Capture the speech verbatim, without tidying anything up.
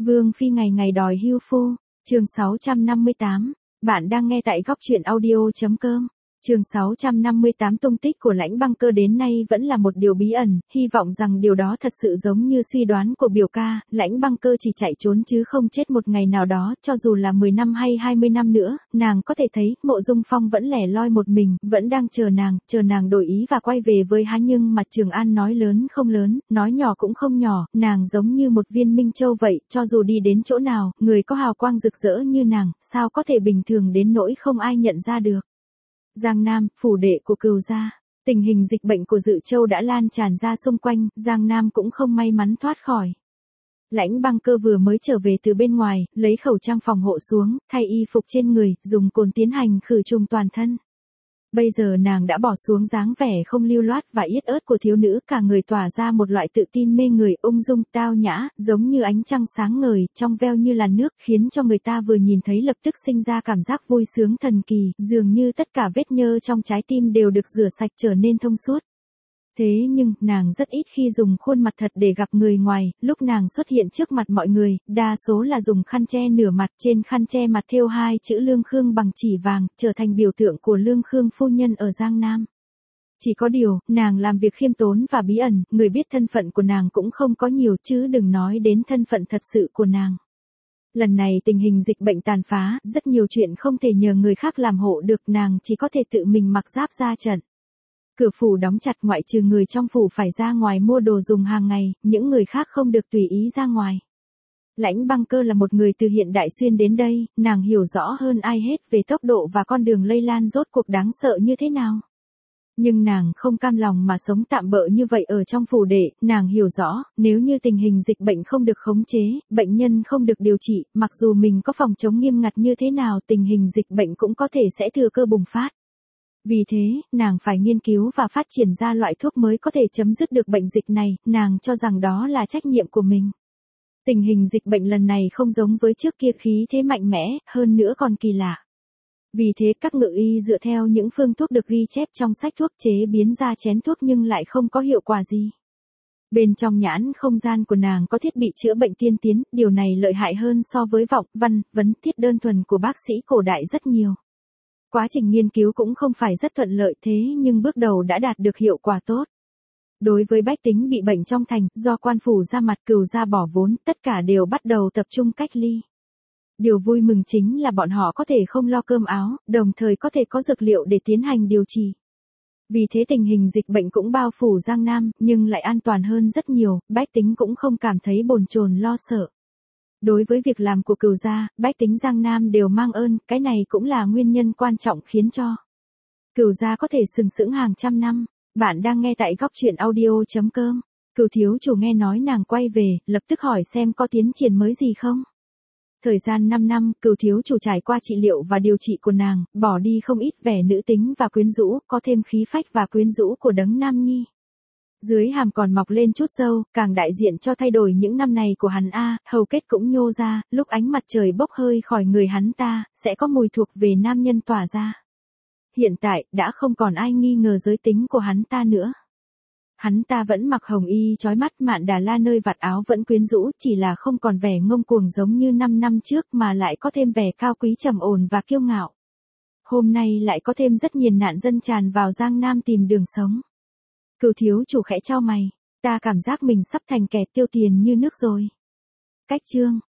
Vương Phi ngày ngày đòi hưu phu, chương sáu trăm năm mươi tám. Bạn đang nghe tại góc truyện audio.com. Chương sáu trăm năm mươi tám. Tung tích của Lãnh Băng Cơ đến nay vẫn là một điều bí ẩn, hy vọng rằng điều đó thật sự giống như suy đoán của biểu ca, Lãnh Băng Cơ chỉ chạy trốn chứ không chết một ngày nào đó, cho dù là mười năm hay hai mươi năm nữa, nàng có thể thấy, Mộ Dung Phong vẫn lẻ loi một mình, vẫn đang chờ nàng, chờ nàng đổi ý và quay về với hắn, nhưng mặt Trường An nói lớn không lớn, nói nhỏ cũng không nhỏ, nàng giống như một viên minh châu vậy, cho dù đi đến chỗ nào, người có hào quang rực rỡ như nàng, sao có thể bình thường đến nỗi không ai nhận ra được. Giang Nam, phủ đệ của Cửu gia. Tình hình dịch bệnh của Dự Châu đã lan tràn ra xung quanh, Giang Nam cũng không may mắn thoát khỏi. Lãnh Băng Cơ vừa mới trở về từ bên ngoài, lấy khẩu trang phòng hộ xuống, thay y phục trên người, dùng cồn tiến hành khử trùng toàn thân. Bây giờ nàng đã bỏ xuống dáng vẻ không lưu loát và yết ớt của thiếu nữ, cả người tỏa ra một loại tự tin mê người, ung dung, tao nhã, giống như ánh trăng sáng ngời, trong veo như làn nước, khiến cho người ta vừa nhìn thấy lập tức sinh ra cảm giác vui sướng thần kỳ, dường như tất cả vết nhơ trong trái tim đều được rửa sạch trở nên thông suốt. Thế nhưng, nàng rất ít khi dùng khuôn mặt thật để gặp người ngoài, lúc nàng xuất hiện trước mặt mọi người, đa số là dùng khăn che nửa mặt, trên khăn che mặt thêu hai chữ Lương Khương bằng chỉ vàng, trở thành biểu tượng của Lương Khương phu nhân ở Giang Nam. Chỉ có điều, nàng làm việc khiêm tốn và bí ẩn, người biết thân phận của nàng cũng không có nhiều, chứ đừng nói đến thân phận thật sự của nàng. Lần này tình hình dịch bệnh tàn phá, rất nhiều chuyện không thể nhờ người khác làm hộ được, nàng chỉ có thể tự mình mặc giáp ra trận. Cửa phủ đóng chặt, ngoại trừ người trong phủ phải ra ngoài mua đồ dùng hàng ngày, những người khác không được tùy ý ra ngoài. Lãnh Băng Cơ là một người từ hiện đại xuyên đến đây, nàng hiểu rõ hơn ai hết về tốc độ và con đường lây lan rốt cuộc đáng sợ như thế nào. Nhưng nàng không cam lòng mà sống tạm bợ như vậy ở trong phủ đệ, nàng hiểu rõ, nếu như tình hình dịch bệnh không được khống chế, bệnh nhân không được điều trị, mặc dù mình có phòng chống nghiêm ngặt như thế nào, tình hình dịch bệnh cũng có thể sẽ thừa cơ bùng phát. Vì thế, nàng phải nghiên cứu và phát triển ra loại thuốc mới có thể chấm dứt được bệnh dịch này, nàng cho rằng đó là trách nhiệm của mình. Tình hình dịch bệnh lần này không giống với trước kia, khí thế mạnh mẽ, hơn nữa còn kỳ lạ. Vì thế các ngự y dựa theo những phương thuốc được ghi chép trong sách thuốc chế biến ra chén thuốc nhưng lại không có hiệu quả gì. Bên trong nhãn không gian của nàng có thiết bị chữa bệnh tiên tiến, điều này lợi hại hơn so với vọng, văn, vấn, thiết đơn thuần của bác sĩ cổ đại rất nhiều. Quá trình nghiên cứu cũng không phải rất thuận lợi, thế nhưng bước đầu đã đạt được hiệu quả tốt. Đối với bách tính bị bệnh trong thành, do quan phủ ra mặt, Cửu gia bỏ vốn, tất cả đều bắt đầu tập trung cách ly. Điều vui mừng chính là bọn họ có thể không lo cơm áo, đồng thời có thể có dược liệu để tiến hành điều trị. Vì thế tình hình dịch bệnh cũng bao phủ Giang Nam, nhưng lại an toàn hơn rất nhiều, bách tính cũng không cảm thấy bồn chồn lo sợ. Đối với việc làm của Cửu gia, bách tính Giang Nam đều mang ơn, cái này cũng là nguyên nhân quan trọng khiến cho Cửu gia có thể sừng sững hàng trăm năm. Bạn đang nghe tại góc truyện audio.com. Cửu thiếu chủ nghe nói nàng quay về, lập tức hỏi xem có tiến triển mới gì không. Thời gian năm năm, Cửu thiếu chủ trải qua trị liệu và điều trị của nàng, bỏ đi không ít vẻ nữ tính và quyến rũ, có thêm khí phách và quyến rũ của đấng nam nhi. Dưới hàm còn mọc lên chút râu, càng đại diện cho thay đổi những năm này của hắn a, hầu kết cũng nhô ra, lúc ánh mặt trời bốc hơi khỏi người hắn ta, sẽ có mùi thuộc về nam nhân tỏa ra. Hiện tại, đã không còn ai nghi ngờ giới tính của hắn ta nữa. Hắn ta vẫn mặc hồng y chói mắt, Mạn Đà La nơi vạt áo vẫn quyến rũ, chỉ là không còn vẻ ngông cuồng giống như năm năm trước mà lại có thêm vẻ cao quý trầm ổn và kiêu ngạo. Hôm nay lại có thêm rất nhiều nạn dân tràn vào Giang Nam tìm đường sống. Cửu thiếu chủ khẽ chau mày, ta cảm giác mình sắp thành kẻ tiêu tiền như nước rồi. Cách chương